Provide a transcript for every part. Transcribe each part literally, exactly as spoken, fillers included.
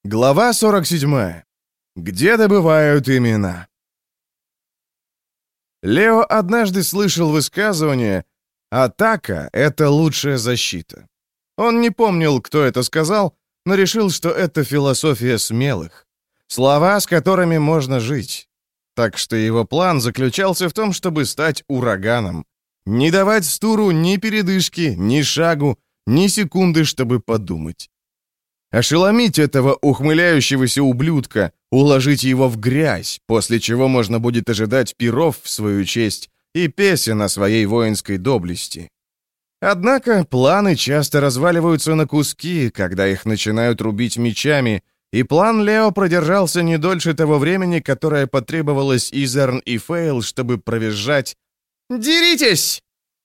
Глава сорок семь. Где добывают имена? Лео однажды слышал высказывание «Атака — это лучшая защита». Он не помнил, кто это сказал, но решил, что это философия смелых. Слова, с которыми можно жить. Так что его план заключался в том, чтобы стать ураганом. Не давать Стуру ни передышки, ни шагу, ни секунды, чтобы подумать. Ошеломить этого ухмыляющегося ублюдка, уложить его в грязь, после чего можно будет ожидать пиров в свою честь и песен о своей воинской доблести. Однако планы часто разваливаются на куски, когда их начинают рубить мечами, и план Лео продержался не дольше того времени, которое потребовалось Изерн и Фейл, чтобы провизжать «Деритесь!».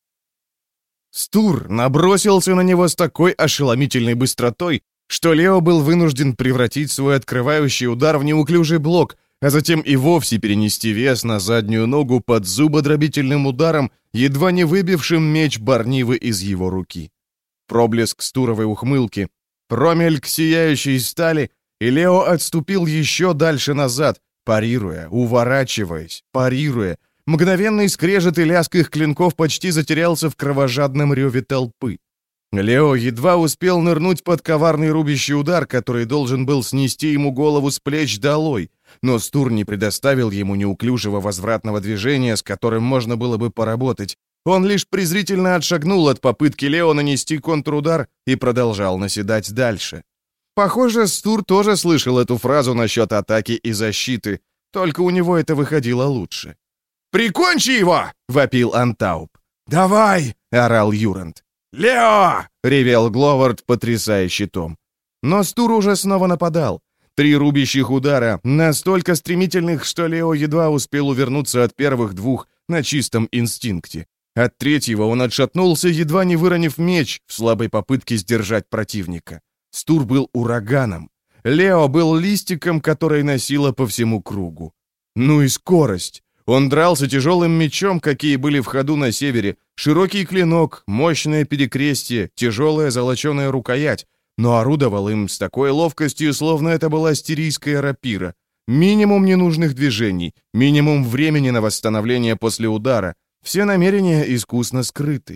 Стур набросился на него с такой ошеломительной быстротой, что Лео был вынужден превратить свой открывающий удар в неуклюжий блок, а затем и вовсе перенести вес на заднюю ногу под зубодробительным ударом, едва не выбившим меч Барнивы из его руки. Проблеск стуровой ухмылки, промельк сияющей стали, и Лео отступил еще дальше назад, парируя, уворачиваясь, парируя. Мгновенный скрежет и лязг их клинков почти затерялся в кровожадном реве толпы. Лео едва успел нырнуть под коварный рубящий удар, который должен был снести ему голову с плеч долой, но Стур не предоставил ему неуклюжего возвратного движения, с которым можно было бы поработать. Он лишь презрительно отшагнул от попытки Лео нанести контрудар и продолжал наседать дальше. Похоже, Стур тоже слышал эту фразу насчет атаки и защиты, только у него это выходило лучше. «Прикончи его!» — вопил Антауп. «Давай!» — орал Юранд. «Лео!» — ревел Гловард, потрясая щитом. Но Стур уже снова нападал. Три рубящих удара, настолько стремительных, что Лео едва успел увернуться от первых двух на чистом инстинкте. От третьего он отшатнулся, едва не выронив меч в слабой попытке сдержать противника. Стур был ураганом. Лео был листиком, который носило по всему кругу. Ну и скорость! Он дрался тяжелым мечом, какие были в ходу на севере, широкий клинок, мощное перекрестие, тяжелая золоченая рукоять, но орудовал им с такой ловкостью, словно это была стирийская рапира. Минимум ненужных движений, минимум времени на восстановление после удара. Все намерения искусно скрыты.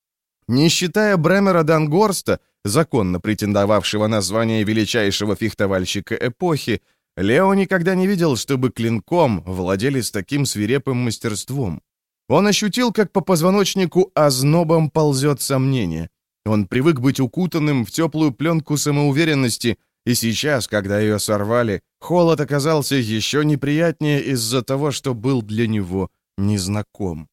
Не считая Бремера Дангорста, законно претендовавшего на звание величайшего фехтовальщика эпохи, Лео никогда не видел, чтобы клинком владели с таким свирепым мастерством. Он ощутил, как по позвоночнику ознобом ползет сомнение. Он привык быть укутанным в теплую пленку самоуверенности, и сейчас, когда ее сорвали, холод оказался еще неприятнее из-за того, что был для него незнаком.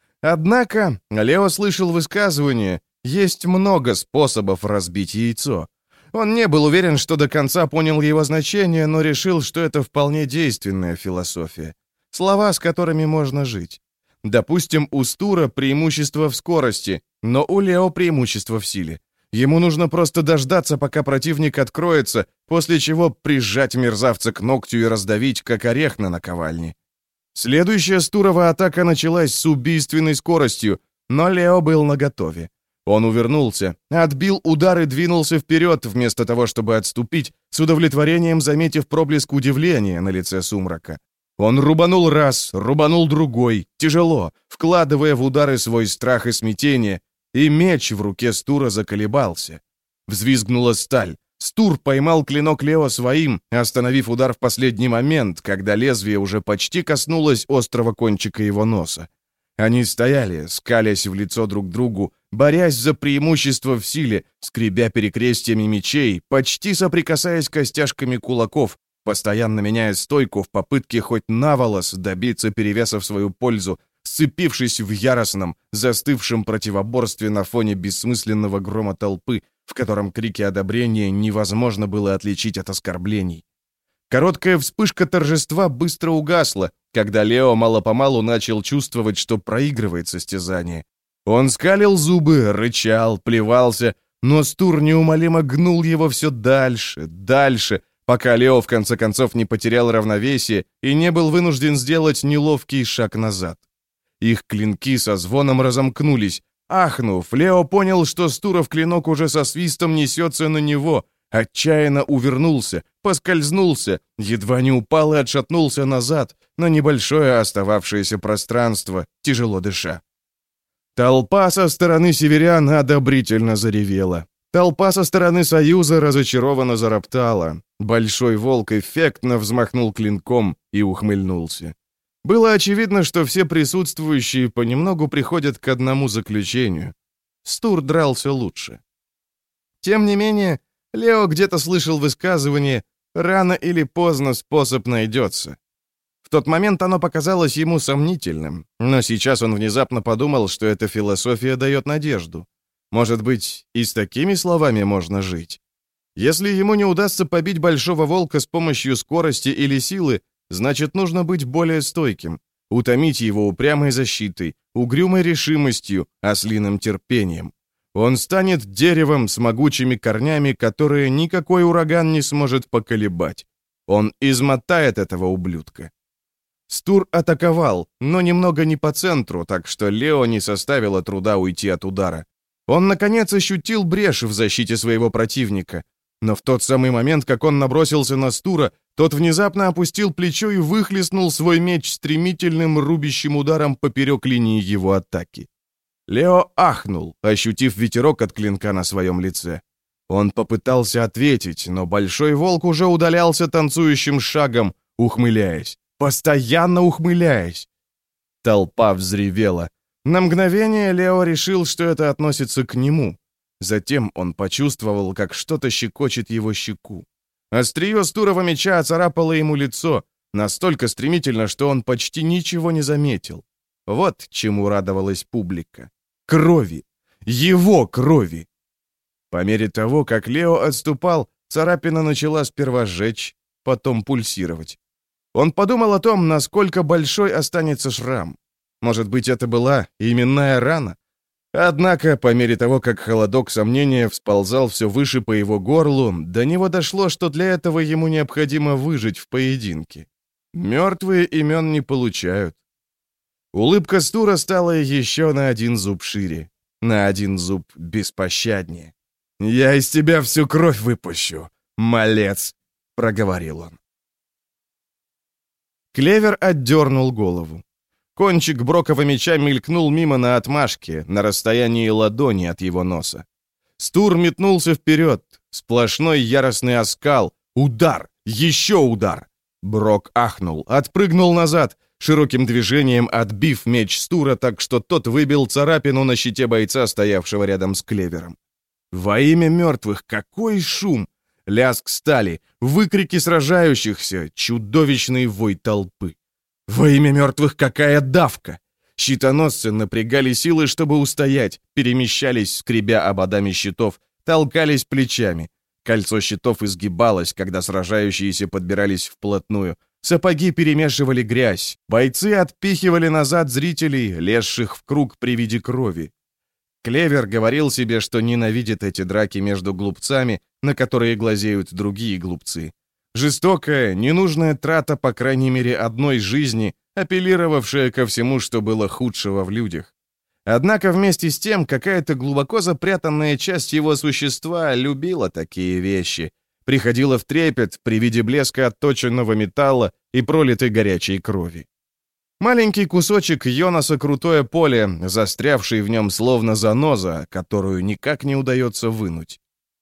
Однако Лео слышал высказывание «Есть много способов разбить яйцо». Он не был уверен, что до конца понял его значение, но решил, что это вполне действенная философия. Слова, с которыми можно жить. Допустим, у Стура преимущество в скорости, но у Лео преимущество в силе. Ему нужно просто дождаться, пока противник откроется, после чего прижать мерзавца к ногтю и раздавить, как орех на наковальне. Следующая Стурова атака началась с убийственной скоростью, но Лео был наготове. Он увернулся, отбил удар и двинулся вперед, вместо того, чтобы отступить, с удовлетворением заметив проблеск удивления на лице Сумрака. Он рубанул раз, рубанул другой, тяжело, вкладывая в удары свой страх и смятение, и меч в руке Стура заколебался. Взвизгнула сталь. Стур поймал клинок Лео своим, остановив удар в последний момент, когда лезвие уже почти коснулось острого кончика его носа. Они стояли, скалясь в лицо друг другу, борясь за преимущество в силе, скребя перекрестиями мечей, почти соприкасаясь костяшками кулаков, постоянно меняя стойку в попытке хоть на волос добиться перевеса в свою пользу, сцепившись в яростном, застывшем противоборстве на фоне бессмысленного грома толпы, в котором крики одобрения невозможно было отличить от оскорблений. Короткая вспышка торжества быстро угасла, когда Лео мало-помалу начал чувствовать, что проигрывает состязание. Он скалил зубы, рычал, плевался, но Стур неумолимо гнул его все дальше, дальше, пока Лео в конце концов не потерял равновесие и не был вынужден сделать неловкий шаг назад. Их клинки со звоном разомкнулись. Ахнув, Лео понял, что Стуров клинок уже со свистом несется на него, Отчаянно увернулся, поскользнулся, едва не упал и отшатнулся назад на небольшое остававшееся пространство, тяжело дыша. Толпа со стороны северян одобрительно заревела. Толпа со стороны Союза разочарованно зароптала. Большой волк эффектно взмахнул клинком и ухмыльнулся. Было очевидно, что все присутствующие понемногу приходят к одному заключению. Стур дрался лучше. Тем не менее, Лео где-то слышал высказывание «рано или поздно способ найдется». В тот момент оно показалось ему сомнительным, но сейчас он внезапно подумал, что эта философия дает надежду. Может быть, и с такими словами можно жить. Если ему не удастся побить большого волка с помощью скорости или силы, значит, нужно быть более стойким, утомить его упрямой защитой, угрюмой решимостью, ослиным терпением. Он станет деревом с могучими корнями, которые никакой ураган не сможет поколебать. Он измотает этого ублюдка. Стур атаковал, но немного не по центру, так что Лео не составило труда уйти от удара. Он, наконец, ощутил брешь в защите своего противника. Но в тот самый момент, как он набросился на Стура, тот внезапно опустил плечо и выхлестнул свой меч стремительным рубящим ударом поперек линии его атаки. Лео ахнул, ощутив ветерок от клинка на своем лице. Он попытался ответить, но большой волк уже удалялся танцующим шагом, ухмыляясь, постоянно ухмыляясь. Толпа взревела. На мгновение Лео решил, что это относится к нему. Затем он почувствовал, как что-то щекочет его щеку. Острие Стурова меча оцарапало ему лицо, настолько стремительно, что он почти ничего не заметил. Вот чему радовалась публика. Крови. Его крови. По мере того, как Лео отступал, царапина начала сперва жечь, потом пульсировать. Он подумал о том, насколько большой останется шрам. Может быть, это была именная рана? Однако, по мере того, как холодок сомнения всползал все выше по его горлу, до него дошло, что для этого ему необходимо выжить в поединке. Мертвые имен не получают. Улыбка Стура стала еще на один зуб шире, на один зуб беспощаднее. «Я из тебя всю кровь выпущу, малец!» — проговорил он. Клевер отдернул голову. Кончик Брокова меча мелькнул мимо на отмашке, на расстоянии ладони от его носа. Стур метнулся вперед, сплошной яростный оскал, удар, еще удар. Брок ахнул, отпрыгнул назад, широким движением отбив меч Стура так, что тот выбил царапину на щите бойца, стоявшего рядом с Клевером. Во имя мертвых, какой шум! Лязг стали, выкрики сражающихся, чудовищный вой толпы. Во имя мертвых, какая давка! Щитоносцы напрягали силы, чтобы устоять, перемещались, скребя ободами щитов, толкались плечами. Кольцо щитов изгибалось, когда сражающиеся подбирались вплотную. Сапоги перемешивали грязь. Бойцы отпихивали назад зрителей, лезших в круг при виде крови. Клевер говорил себе, что ненавидит эти драки между глупцами, на которые глазеют другие глупцы. Жестокая, ненужная трата, по крайней мере, одной жизни, апеллировавшая ко всему, что было худшего в людях. Однако вместе с тем какая-то глубоко запрятанная часть его существа любила такие вещи, приходила в трепет при виде блеска отточенного металла и пролитой горячей крови. Маленький кусочек Йонаса крутое поле, застрявший в нем словно заноза, которую никак не удается вынуть.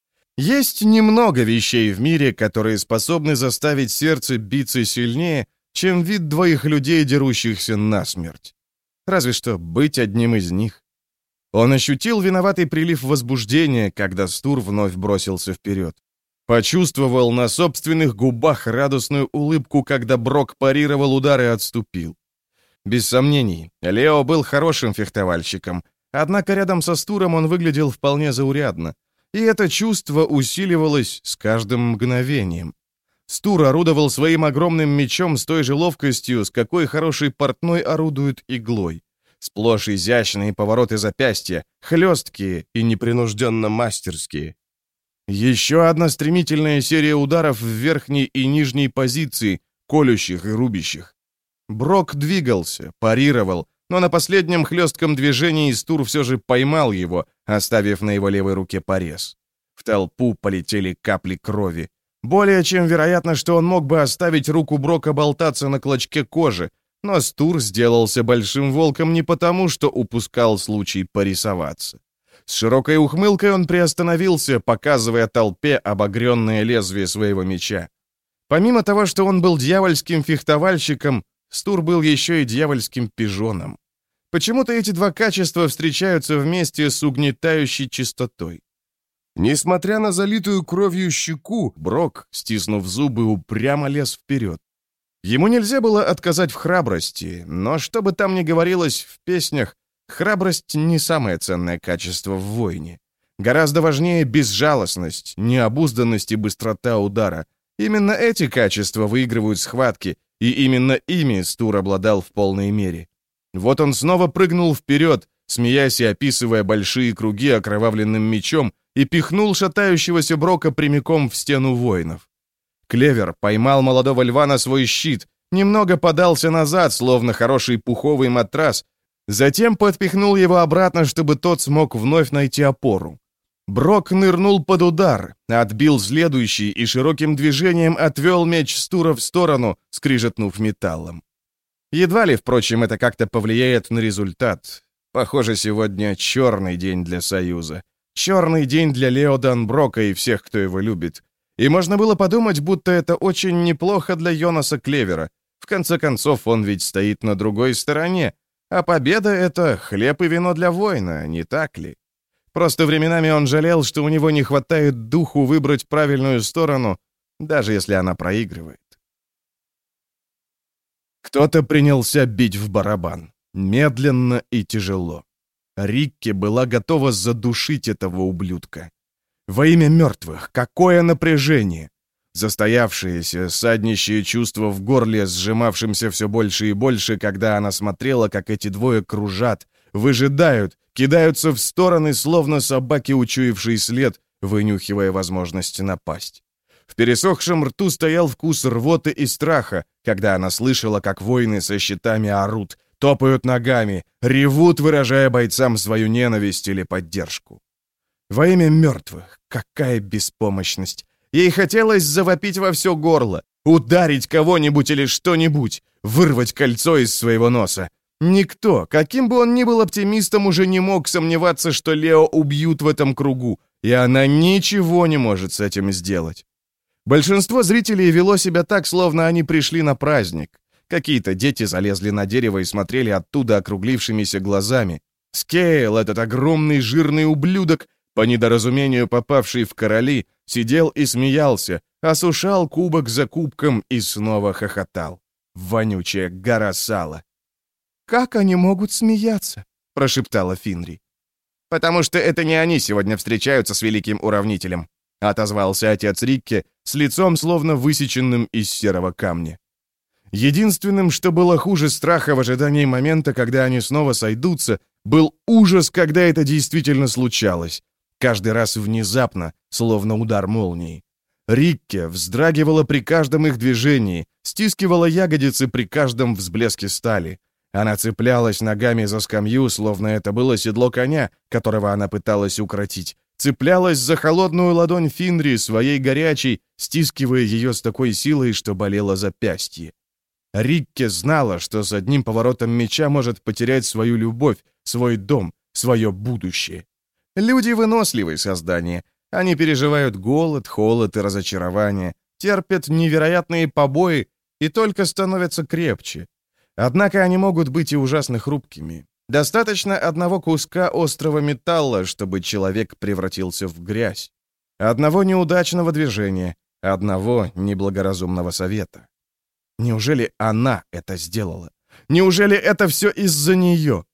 Есть немного вещей в мире, которые способны заставить сердце биться сильнее, чем вид двоих людей, дерущихся насмерть. Разве что быть одним из них. Он ощутил виноватый прилив возбуждения, когда Стур вновь бросился вперед. Почувствовал на собственных губах радостную улыбку, когда Брок парировал удар и отступил. Без сомнений, Лео был хорошим фехтовальщиком, однако рядом со Стуром он выглядел вполне заурядно, и это чувство усиливалось с каждым мгновением. Стур орудовал своим огромным мечом с той же ловкостью, с какой хороший портной орудует иглой. Сплошь изящные повороты запястья, хлесткие и непринужденно мастерские. Еще одна стремительная серия ударов в верхней и нижней позиции, колющих и рубящих. Брок двигался, парировал, но на последнем хлестком движении Стур все же поймал его, оставив на его левой руке порез. В толпу полетели капли крови. Более чем вероятно, что он мог бы оставить руку Брока болтаться на клочке кожи, но Стур сделался большим волком не потому, что упускал случай порисоваться. С широкой ухмылкой он приостановился, показывая толпе обогренное лезвие своего меча. Помимо того, что он был дьявольским фехтовальщиком, Стур был еще и дьявольским пижоном. Почему-то эти два качества встречаются вместе с угнетающей чистотой. Несмотря на залитую кровью щеку, Брок, стиснув зубы, упрямо лез вперед. Ему нельзя было отказать в храбрости, но что бы там ни говорилось в песнях, храбрость не самое ценное качество в войне. Гораздо важнее безжалостность, необузданность и быстрота удара. Именно эти качества выигрывают схватки, и именно ими Стур обладал в полной мере. Вот он снова прыгнул вперед, смеясь и описывая большие круги окровавленным мечом, и пихнул шатающегося Брока прямиком в стену воинов. Клевер поймал молодого льва на свой щит, немного подался назад, словно хороший пуховый матрас, затем подпихнул его обратно, чтобы тот смог вновь найти опору. Брок нырнул под удар, отбил следующий и широким движением отвел меч Стура в сторону, скрижетнув металлом. Едва ли, впрочем, это как-то повлияет на результат. Похоже, сегодня черный день для Союза. Черный день для Лео Данброка и всех, кто его любит. И можно было подумать, будто это очень неплохо для Йонаса Клевера. В конце концов, он ведь стоит на другой стороне. А победа — это хлеб и вино для воина, не так ли? Просто временами он жалел, что у него не хватает духу выбрать правильную сторону, даже если она проигрывает. Кто-то принялся бить в барабан. Медленно и тяжело. Рикки была готова задушить этого ублюдка. Во имя мертвых, какое напряжение! Застоявшееся, саднищее чувство в горле, сжимавшимся все больше и больше, когда она смотрела, как эти двое кружат, выжидают, кидаются в стороны, словно собаки, учуявшие след, вынюхивая возможность напасть. В пересохшем рту стоял вкус рвоты и страха, когда она слышала, как воины со щитами орут, топают ногами, ревут, выражая бойцам свою ненависть или поддержку. Во имя мертвых, какая беспомощность! Ей хотелось завопить во все горло, ударить кого-нибудь или что-нибудь, вырвать кольцо из своего носа. Никто, каким бы он ни был оптимистом, уже не мог сомневаться, что Лео убьют в этом кругу, и она ничего не может с этим сделать. Большинство зрителей вело себя так, словно они пришли на праздник. Какие-то дети залезли на дерево и смотрели оттуда округлившимися глазами. Скейл, этот огромный жирный ублюдок, по недоразумению попавший в короли, сидел и смеялся, осушал кубок за кубком и снова хохотал. Вонючая гора сала. «Как они могут смеяться?» — прошептала Финри. «Потому что это не они сегодня встречаются с великим уравнителем», — отозвался отец Рикки с лицом, словно высеченным из серого камня. Единственным, что было хуже страха в ожидании момента, когда они снова сойдутся, был ужас, когда это действительно случалось. Каждый раз внезапно, словно удар молнии. Рикки вздрагивала при каждом их движении, стискивала ягодицы при каждом взблеске стали. Она цеплялась ногами за скамью, словно это было седло коня, которого она пыталась укротить. Цеплялась за холодную ладонь Финри, своей горячей, стискивая ее с такой силой, что болело запястье. Рикки знала, что с одним поворотом меча может потерять свою любовь, свой дом, свое будущее. Люди — выносливые создания. Они переживают голод, холод и разочарование, терпят невероятные побои и только становятся крепче. Однако они могут быть и ужасно хрупкими. Достаточно одного куска острого металла, чтобы человек превратился в грязь. Одного неудачного движения, одного неблагоразумного совета. Неужели она это сделала? Неужели это все из-за нее?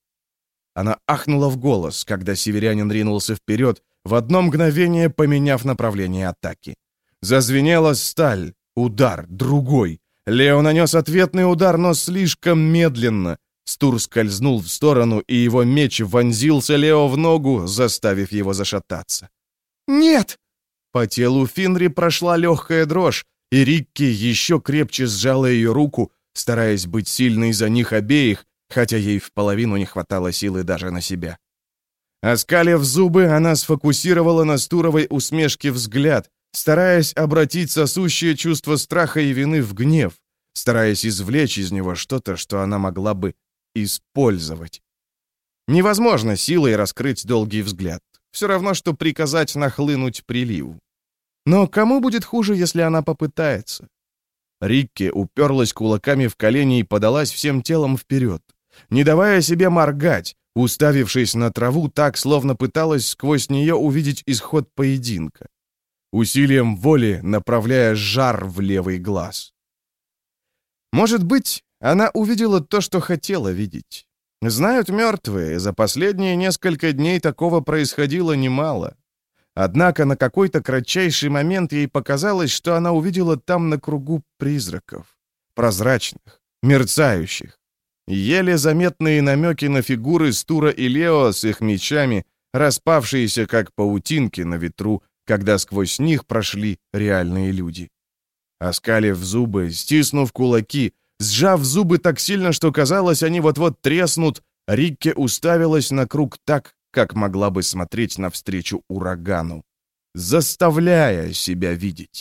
Она ахнула в голос, когда северянин ринулся вперед, в одно мгновение поменяв направление атаки. Зазвенела сталь, удар, другой. Лео нанес ответный удар, но слишком медленно. Стур скользнул в сторону, и его меч вонзился Лео в ногу, заставив его зашататься. «Нет!» По телу Финри прошла легкая дрожь, и Рикки еще крепче сжала ее руку, стараясь быть сильной за них обеих, хотя ей в половину не хватало силы даже на себя. Оскалив зубы, она сфокусировала на Стуровой усмешке взгляд, стараясь обратить сосущее чувство страха и вины в гнев, стараясь извлечь из него что-то, что она могла бы использовать. Невозможно силой раскрыть долгий взгляд. Все равно, что приказать нахлынуть приливу. Но кому будет хуже, если она попытается? Рикки уперлась кулаками в колени и подалась всем телом вперед, не давая себе моргать, уставившись на траву так, словно пыталась сквозь нее увидеть исход поединка, усилием воли направляя жар в левый глаз. Может быть, она увидела то, что хотела видеть. Знают мертвые, за последние несколько дней такого происходило немало. Однако на какой-то кратчайший момент ей показалось, что она увидела там на кругу призраков, прозрачных, мерцающих. Еле заметные намеки на фигуры Стура и Лео с их мечами, распавшиеся как паутинки на ветру, когда сквозь них прошли реальные люди. Оскалив зубы, стиснув кулаки, сжав зубы так сильно, что казалось, они вот-вот треснут, Рикки уставилась на круг так, как могла бы смотреть навстречу урагану, заставляя себя видеть.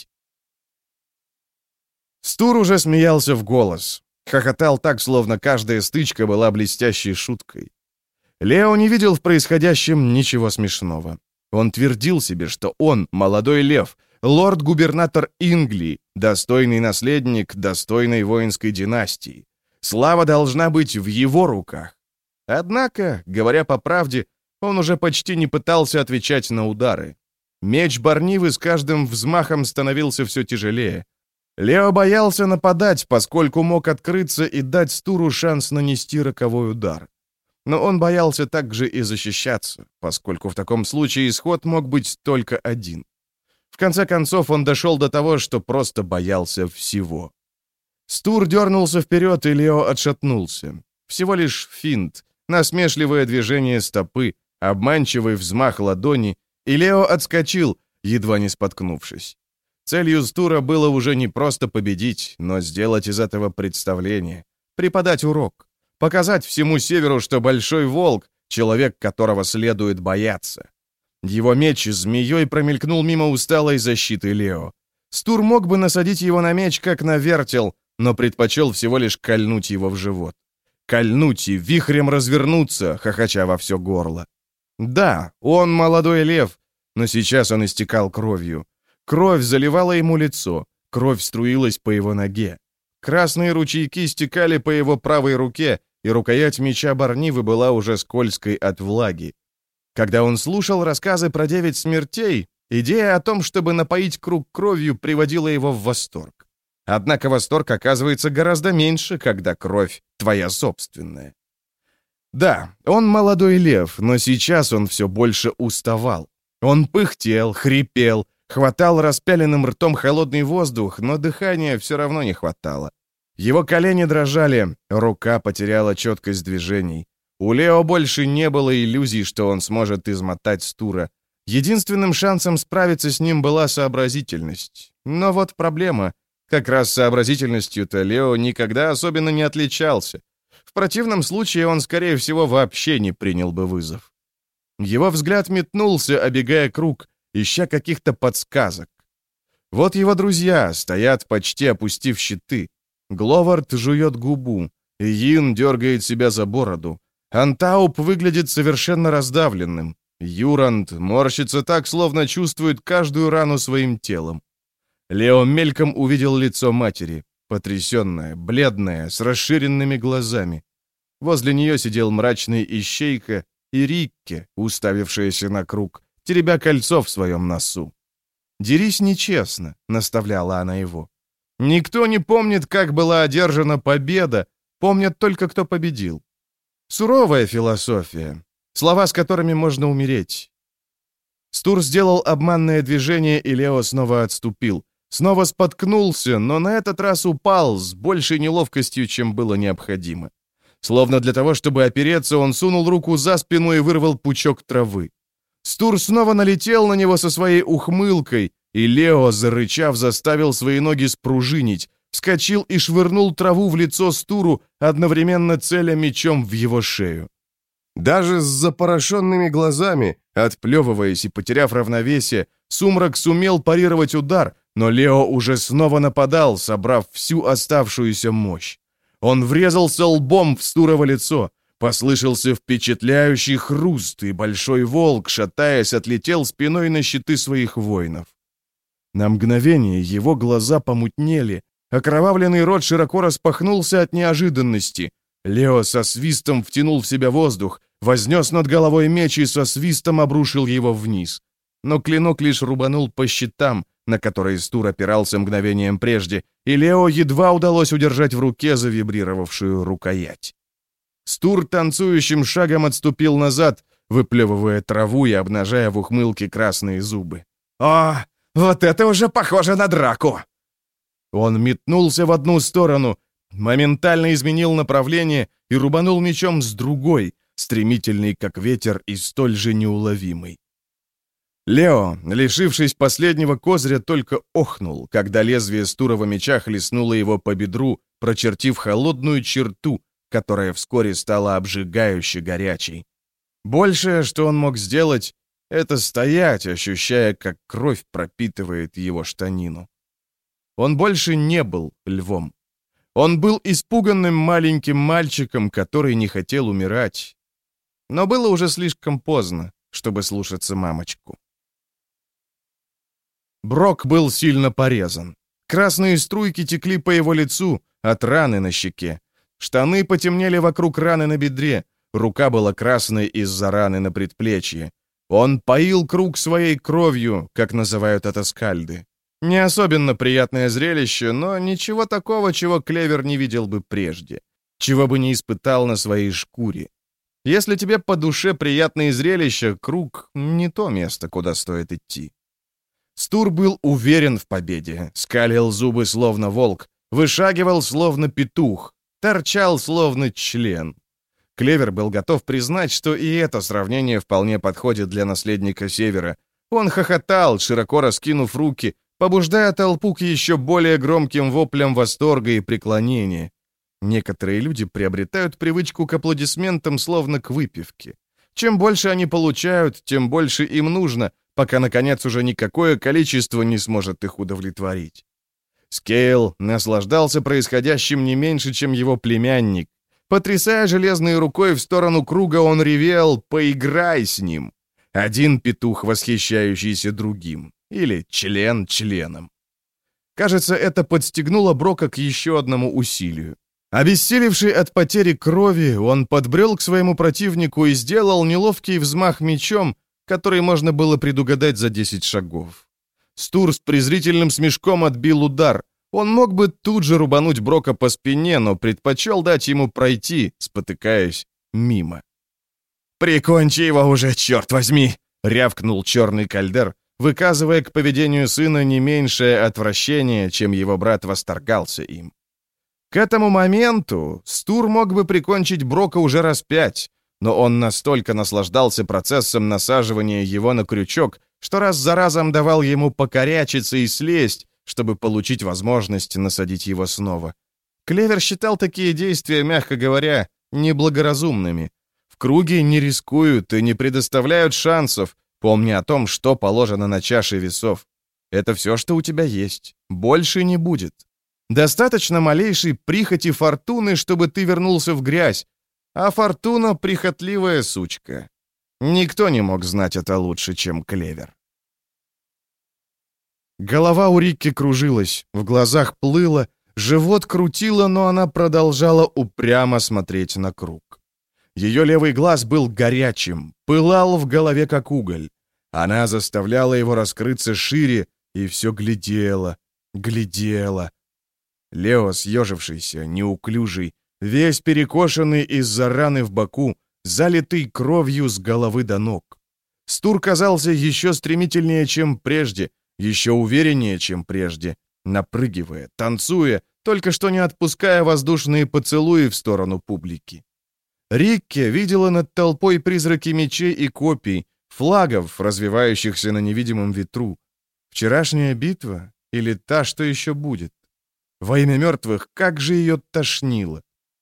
Стур уже смеялся в голос, хохотал так, словно каждая стычка была блестящей шуткой. Лео не видел в происходящем ничего смешного. Он твердил себе, что он, молодой лев, лорд-губернатор Ингли, достойный наследник достойной воинской династии. Слава должна быть в его руках. Однако, говоря по правде, он уже почти не пытался отвечать на удары. Меч Барнивы с каждым взмахом становился все тяжелее. Лео боялся нападать, поскольку мог открыться и дать Стуру шанс нанести роковой удар. Но он боялся также и защищаться, поскольку в таком случае исход мог быть только один. В конце концов, он дошел до того, что просто боялся всего. Стур дернулся вперед, и Лео отшатнулся. Всего лишь финт, насмешливое движение стопы, обманчивый взмах ладони, и Лео отскочил, едва не споткнувшись. Целью Стура было уже не просто победить, но сделать из этого представление, преподать урок, показать всему Северу, что Большой Волк — человек, которого следует бояться. Его меч змеей промелькнул мимо усталой защиты Лео. Стур мог бы насадить его на меч, как на вертел, но предпочел всего лишь кольнуть его в живот. Кольнуть и вихрем развернуться, хохоча во все горло. Да, он молодой лев, но сейчас он истекал кровью. Кровь заливала ему лицо, кровь струилась по его ноге. Красные ручейки стекали по его правой руке, и рукоять меча Барнивы была уже скользкой от влаги. Когда он слушал рассказы про девять смертей, идея о том, чтобы напоить круг кровью, приводила его в восторг. Однако восторг оказывается гораздо меньше, когда кровь твоя собственная. Да, он молодой лев, но сейчас он все больше уставал. Он пыхтел, хрипел, хватал распяленным ртом холодный воздух, но дыхания все равно не хватало. Его колени дрожали, рука потеряла четкость движений. У Лео больше не было иллюзий, что он сможет измотать Стура. Единственным шансом справиться с ним была сообразительность. Но вот проблема. Как раз сообразительностью-то Лео никогда особенно не отличался. В противном случае он, скорее всего, вообще не принял бы вызов. Его взгляд метнулся, обегая круг, ища каких-то подсказок. Вот его друзья стоят, почти опустив щиты. Гловард жует губу, Йин дергает себя за бороду. Антауп выглядит совершенно раздавленным. Юранд морщится так, словно чувствует каждую рану своим телом. Лео мельком увидел лицо матери, потрясенное, бледное, с расширенными глазами. Возле нее сидел мрачный ищейка и Рикки, уставившаяся на круг, теребя кольцо в своем носу. «Дерись нечестно», — наставляла она его. «Никто не помнит, как была одержана победа, помнят только, кто победил. Суровая философия, слова, с которыми можно умереть». Стур сделал обманное движение, и Лео снова отступил. Снова споткнулся, но на этот раз упал с большей неловкостью, чем было необходимо. Словно для того, чтобы опереться, он сунул руку за спину и вырвал пучок травы. Стур снова налетел на него со своей ухмылкой, и Лео, зарычав, заставил свои ноги спружинить, вскочил и швырнул траву в лицо Стуру, одновременно целя мечом в его шею. Даже с запорошенными глазами, отплевываясь и потеряв равновесие, Сумрак сумел парировать удар, но Лео уже снова нападал, собрав всю оставшуюся мощь. Он врезался лбом в Стурово лицо. Послышался впечатляющий хруст, и большой волк, шатаясь, отлетел спиной на щиты своих воинов. На мгновение его глаза помутнели, окровавленный рот широко распахнулся от неожиданности. Лео со свистом втянул в себя воздух, вознес над головой меч и со свистом обрушил его вниз. Но клинок лишь рубанул по щитам, на которые Стур опирался мгновением прежде, и Лео едва удалось удержать в руке завибрировавшую рукоять. Стур танцующим шагом отступил назад, выплевывая траву и обнажая в ухмылке красные зубы. «О, вот это уже похоже на драку!» Он метнулся в одну сторону, моментально изменил направление и рубанул мечом с другой, стремительный как ветер и столь же неуловимый. Лео, лишившись последнего козыря, только охнул, когда лезвие Стурова меча хлестнуло его по бедру, прочертив холодную черту, которая вскоре стала обжигающе горячей. Большее, что он мог сделать, это стоять, ощущая, как кровь пропитывает его штанину. Он больше не был львом. Он был испуганным маленьким мальчиком, который не хотел умирать. Но было уже слишком поздно, чтобы слушаться мамочку. Брок был сильно порезан. Красные струйки текли по его лицу от раны на щеке. Штаны потемнели вокруг раны на бедре, рука была красной из-за раны на предплечье. Он поил круг своей кровью, как называют это скальды. Не особенно приятное зрелище, но ничего такого, чего Клевер не видел бы прежде, чего бы не испытал на своей шкуре. Если тебе по душе приятные зрелища, круг — не то место, куда стоит идти. Стур был уверен в победе, скалил зубы словно волк, вышагивал словно петух, торчал словно член. Клевер был готов признать, что и это сравнение вполне подходит для наследника Севера. Он хохотал, широко раскинув руки, побуждая толпу к еще более громким воплям восторга и преклонения. Некоторые люди приобретают привычку к аплодисментам, словно к выпивке. Чем больше они получают, тем больше им нужно, пока, наконец, уже никакое количество не сможет их удовлетворить. Скейл наслаждался происходящим не меньше, чем его племянник. Потрясая железной рукой в сторону круга, он ревел: «Поиграй с ним!» Один петух, восхищающийся другим. Или член членом. Кажется, это подстегнуло Брока к еще одному усилию. Обессилевший от потери крови, он подбрел к своему противнику и сделал неловкий взмах мечом, который можно было предугадать за десять шагов. Стур с презрительным смешком отбил удар. Он мог бы тут же рубануть Брока по спине, но предпочел дать ему пройти, спотыкаясь, мимо. «Прикончи его уже, черт возьми!» — рявкнул черный кальдер, выказывая к поведению сына не меньшее отвращение, чем его брат восторгался им. К этому моменту Стур мог бы прикончить Брока уже раз пять, но он настолько наслаждался процессом насаживания его на крючок, что раз за разом давал ему покорячиться и слезть, чтобы получить возможность насадить его снова. Клевер считал такие действия, мягко говоря, неблагоразумными. В круге не рискуют и не предоставляют шансов, помня о том, что положено на чаше весов. Это все, что у тебя есть. Больше не будет. Достаточно малейшей прихоти фортуны, чтобы ты вернулся в грязь. А фортуна — прихотливая сучка. Никто не мог знать это лучше, чем Клевер. Голова у Рикки кружилась, в глазах плыла, живот крутило, но она продолжала упрямо смотреть на круг. Ее левый глаз был горячим, пылал в голове, как уголь. Она заставляла его раскрыться шире и все глядела, глядела. Лео, съежившийся, неуклюжий, весь перекошенный из-за раны в боку, залитый кровью с головы до ног. Стур казался еще стремительнее, чем прежде, еще увереннее, чем прежде, напрыгивая, танцуя, только что не отпуская воздушные поцелуи в сторону публики. Рикки видела над толпой призраки мечей и копий, флагов, развивающихся на невидимом ветру. Вчерашняя битва или та, что еще будет? Во имя мертвых, как же ее тошнило!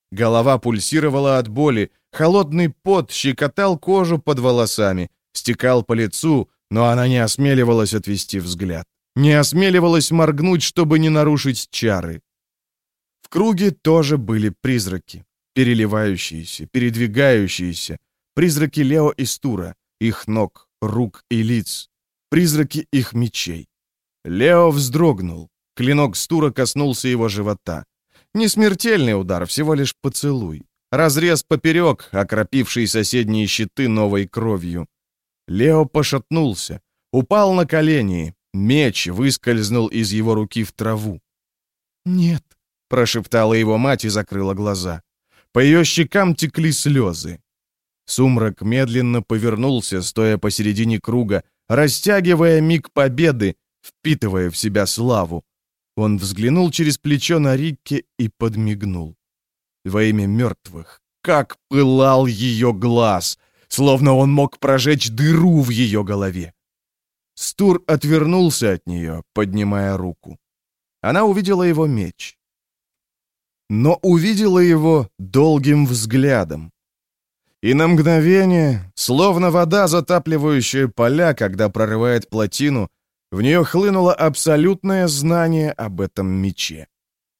Голова пульсировала от боли, холодный пот щекотал кожу под волосами, стекал по лицу, но она не осмеливалась отвести взгляд, не осмеливалась моргнуть, чтобы не нарушить чары. В круге тоже были призраки, переливающиеся, передвигающиеся, призраки Лео и Стура, их ног, рук и лиц, призраки их мечей. Лео вздрогнул, клинок Стура коснулся его живота. Не смертельный удар, всего лишь поцелуй. Разрез поперек, окропивший соседние щиты новой кровью. Лео пошатнулся, упал на колени, меч выскользнул из его руки в траву. «Нет», — прошептала его мать и закрыла глаза. По ее щекам текли слезы. Сумрак медленно повернулся, стоя посередине круга, растягивая миг победы, впитывая в себя славу. Он взглянул через плечо на Рикки и подмигнул. Во имя мертвых, как пылал ее глаз, словно он мог прожечь дыру в ее голове. Стур отвернулся от нее, поднимая руку. Она увидела его меч. Но увидела его долгим взглядом. И на мгновение, словно вода, затапливающая поля, когда прорывает плотину, в нее хлынуло абсолютное знание об этом мече.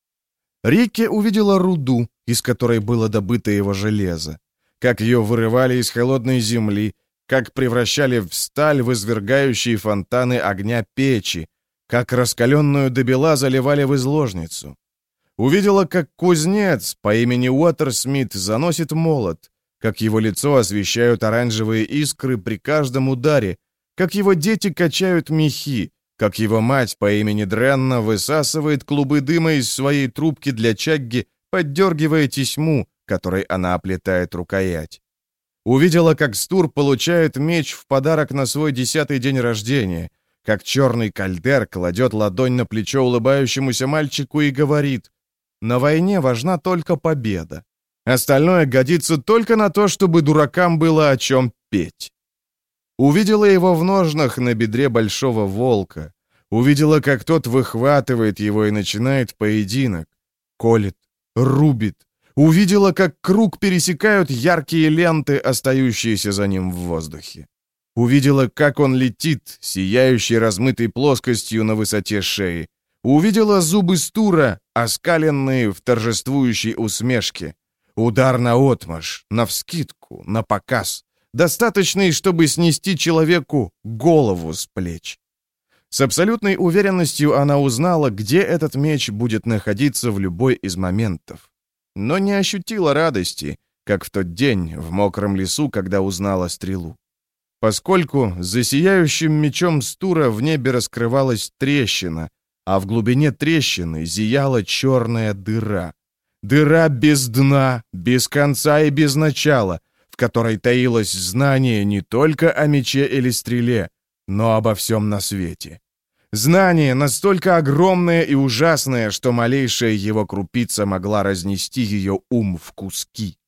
Рикки увидела руду, из которой было добыто его железо, как ее вырывали из холодной земли, как превращали в сталь в извергающие фонтаны огня печи, как раскаленную до бела заливали в изложницу. Увидела, как кузнец по имени Уотерсмит заносит молот, как его лицо освещают оранжевые искры при каждом ударе, как его дети качают мехи, как его мать по имени Дренна высасывает клубы дыма из своей трубки для чагги, поддергивая тесьму, которой она оплетает рукоять. Увидела, как Стур получает меч в подарок на свой десятый день рождения, как черный кальдер кладет ладонь на плечо улыбающемуся мальчику и говорит: «На войне важна только победа. Остальное годится только на то, чтобы дуракам было о чем петь». Увидела его в ножнах на бедре большого волка. Увидела, как тот выхватывает его и начинает поединок. Колет, рубит. Увидела, как круг пересекают яркие ленты, остающиеся за ним в воздухе. Увидела, как он летит, сияющий размытой плоскостью на высоте шеи. Увидела зубы Стура, оскаленные в торжествующей усмешке. Удар наотмашь, навскидку, напоказ. Достаточный, чтобы снести человеку голову с плеч. С абсолютной уверенностью она узнала, где этот меч будет находиться в любой из моментов. Но не ощутила радости, как в тот день в мокром лесу, когда узнала стрелу. Поскольку за сияющим мечом Стура в небе раскрывалась трещина, а в глубине трещины зияла черная дыра. Дыра без дна, без конца и без начала, в которой таилось знание не только о мече или стреле, но обо всем на свете. Знание настолько огромное и ужасное, что малейшая его крупица могла разнести ее ум в куски.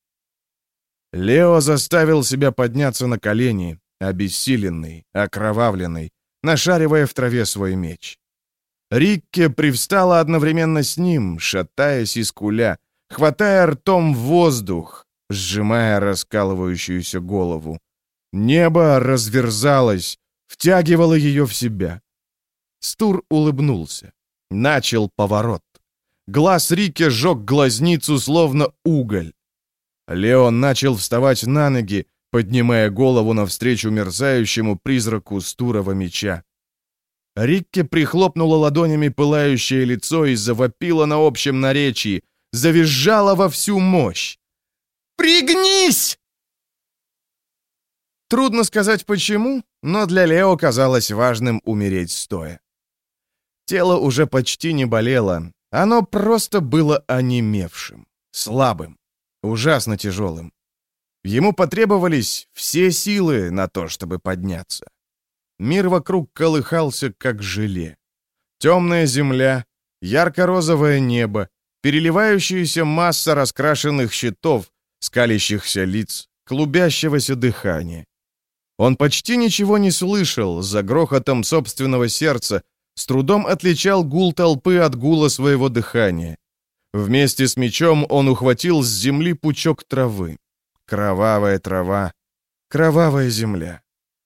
Лео заставил себя подняться на колени, обессиленный, окровавленный, нашаривая в траве свой меч. Рикки привстала одновременно с ним, шатаясь и скуля, хватая ртом в воздух, сжимая раскалывающуюся голову. Небо разверзалось, втягивало ее в себя. Стур улыбнулся. Начал поворот. Глаз Рикки сжег глазницу, словно уголь. Леон начал вставать на ноги, поднимая голову навстречу мерцающему призраку Стурова меча. Рикки прихлопнула ладонями пылающее лицо и завопила на общем наречии, завизжала во всю мощь. «Пригнись!» Трудно сказать почему, но для Лео казалось важным умереть стоя. Тело уже почти не болело, оно просто было онемевшим, слабым, ужасно тяжелым. Ему потребовались все силы на то, чтобы подняться. Мир вокруг колыхался, как желе. Темная земля, ярко-розовое небо, переливающаяся масса раскрашенных щитов, скалящихся лиц, клубящегося дыхания. Он почти ничего не слышал, за грохотом собственного сердца, с трудом отличал гул толпы от гула своего дыхания. Вместе с мечом он ухватил с земли пучок травы. Кровавая трава, кровавая земля.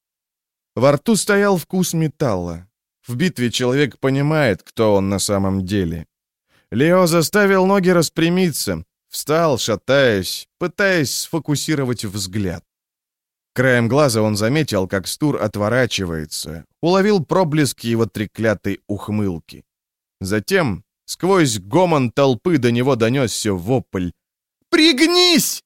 Во рту стоял вкус металла. В битве человек понимает, кто он на самом деле. Лео заставил ноги распрямиться, встал, шатаясь, пытаясь сфокусировать взгляд. Краем глаза он заметил, как Стур отворачивается, уловил проблеск его треклятой ухмылки. Затем, сквозь гомон толпы до него донесся вопль «Пригнись!»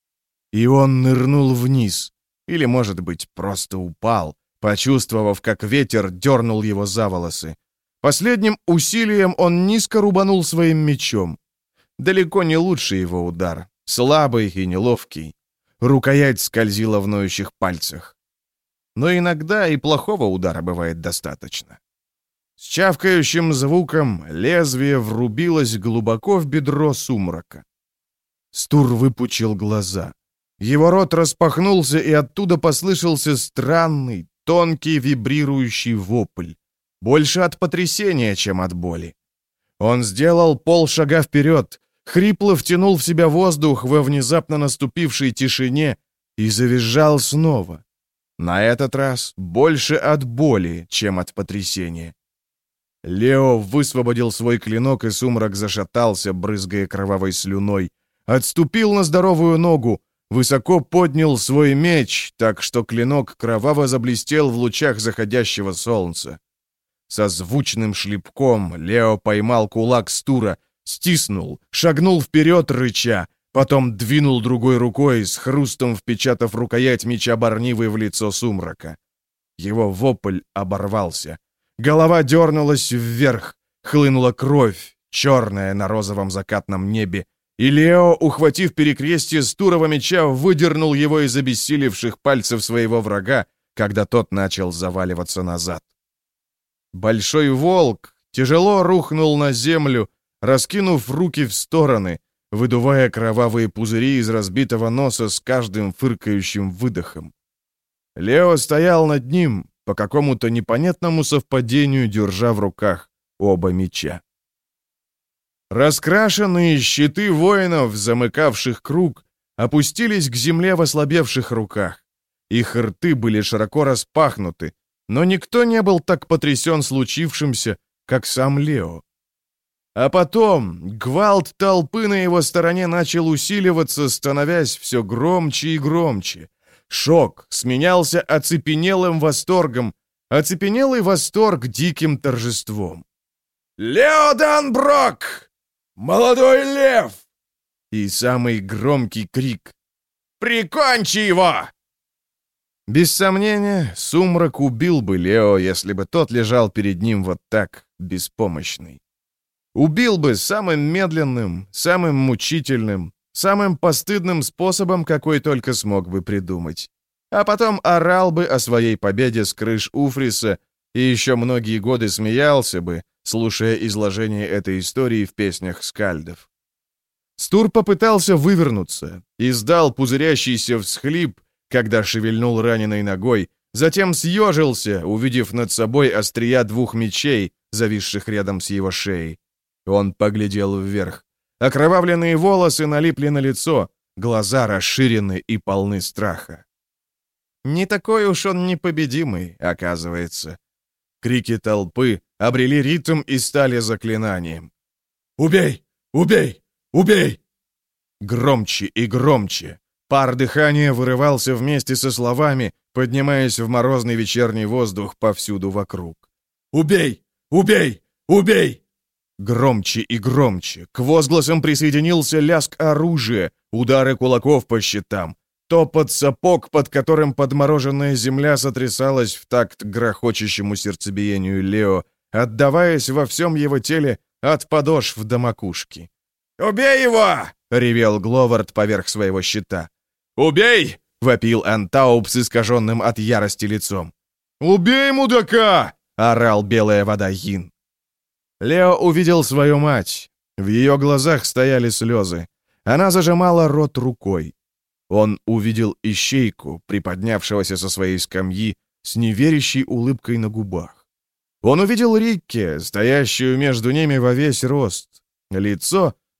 И он нырнул вниз, или, может быть, просто упал, почувствовав, как ветер дернул его за волосы. Последним усилием он низко рубанул своим мечом. Далеко не лучший его удар, слабый и неловкий. Рукоять скользила в ноющих пальцах. Но иногда и плохого удара бывает достаточно. С чавкающим звуком лезвие врубилось глубоко в бедро сумрака. Стур выпучил глаза. Его рот распахнулся, и оттуда послышался странный, тонкий вибрирующий вопль. Больше от потрясения, чем от боли. Он сделал полшага вперед, хрипло втянул в себя воздух во внезапно наступившей тишине и завизжал снова. На этот раз больше от боли, чем от потрясения. Лео высвободил свой клинок, и сумрак зашатался, брызгая кровавой слюной. Отступил на здоровую ногу, высоко поднял свой меч, так что клинок кроваво заблестел в лучах заходящего солнца. Со звучным шлепком Лео поймал кулак Стура, стиснул, шагнул вперед, рыча, потом двинул другой рукой, с хрустом впечатав рукоять меча Барнивы в лицо сумрака. Его вопль оборвался. Голова дернулась вверх, хлынула кровь, черная на розовом закатном небе, и Лео, ухватив перекрестье Стурова меча, выдернул его из обессилевших пальцев своего врага, когда тот начал заваливаться назад. Большой волк тяжело рухнул на землю, раскинув руки в стороны, выдувая кровавые пузыри из разбитого носа с каждым фыркающим выдохом. Лео стоял над ним, по какому-то непонятному совпадению держа в руках оба меча. Раскрашенные щиты воинов, замыкавших круг, опустились к земле в ослабевших руках. Их рты были широко распахнуты, но никто не был так потрясен случившимся, как сам Лео. А потом гвалт толпы на его стороне начал усиливаться, становясь все громче и громче. Шок сменялся оцепенелым восторгом, оцепенелый восторг диким торжеством. «Лео Данброк! Молодой лев!» И самый громкий крик: «Прикончи его!» Без сомнения, сумрак убил бы Лео, если бы тот лежал перед ним вот так, беспомощный. Убил бы самым медленным, самым мучительным, самым постыдным способом, какой только смог бы придумать. А потом орал бы о своей победе с крыш Уфриса и еще многие годы смеялся бы, слушая изложение этой истории в песнях скальдов. Стур попытался вывернуться, издал пузырящийся всхлип, когда шевельнул раненой ногой, затем съежился, увидев над собой острия двух мечей, зависших рядом с его шеей. Он поглядел вверх. Окровавленные волосы налипли на лицо, глаза расширены и полны страха. Не такой уж он непобедимый, оказывается. Крики толпы обрели ритм и стали заклинанием. «Убей! Убей! Убей!» Громче и громче. Пар дыхания вырывался вместе со словами, поднимаясь в морозный вечерний воздух повсюду вокруг. «Убей! Убей! Убей!» Громче и громче. К возгласам присоединился лязг оружия, удары кулаков по щитам, топот сапог, под которым подмороженная земля сотрясалась в такт грохочущему сердцебиению Лео, отдаваясь во всем его теле от подошв до макушки. «Убей его!» — ревел Гловард поверх своего щита. «Убей!» — вопил Антауп с искаженным от ярости лицом. «Убей мудака!» — орал белая вода Йин. Лео увидел свою мать. В ее глазах стояли слезы. Она зажимала рот рукой. Он увидел ищейку, приподнявшегося со своей скамьи, с неверящей улыбкой на губах. Он увидел Рикки, стоящую между ними во весь рост. Лицо,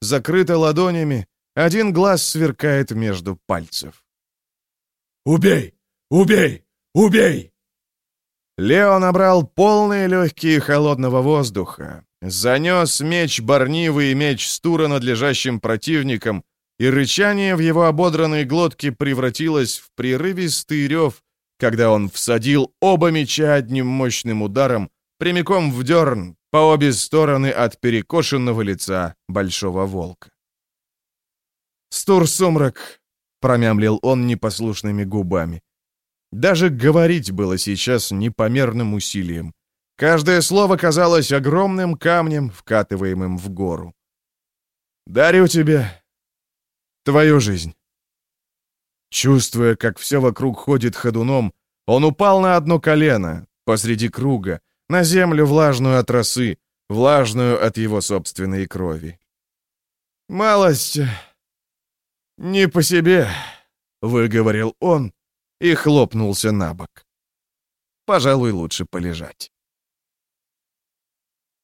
закрыта ладонями, один глаз сверкает между пальцев. «Убей! Убей! Убей!» Лео набрал полные легкие холодного воздуха, занес меч Барнивы и меч Стура над лежащим противником, и рычание в его ободранной глотке превратилось в прерывистый рев, когда он всадил оба меча одним мощным ударом прямиком в дерн по обе стороны от перекошенного лица большого волка. «Стур-сумрак!» — промямлил он непослушными губами. Даже говорить было сейчас непомерным усилием. Каждое слово казалось огромным камнем, вкатываемым в гору. «Дарю тебе твою жизнь». Чувствуя, как все вокруг ходит ходуном, он упал на одно колено, посреди круга, на землю влажную от росы, влажную от его собственной крови. «Малость не по себе», — выговорил он и хлопнулся на бок. «Пожалуй, лучше полежать».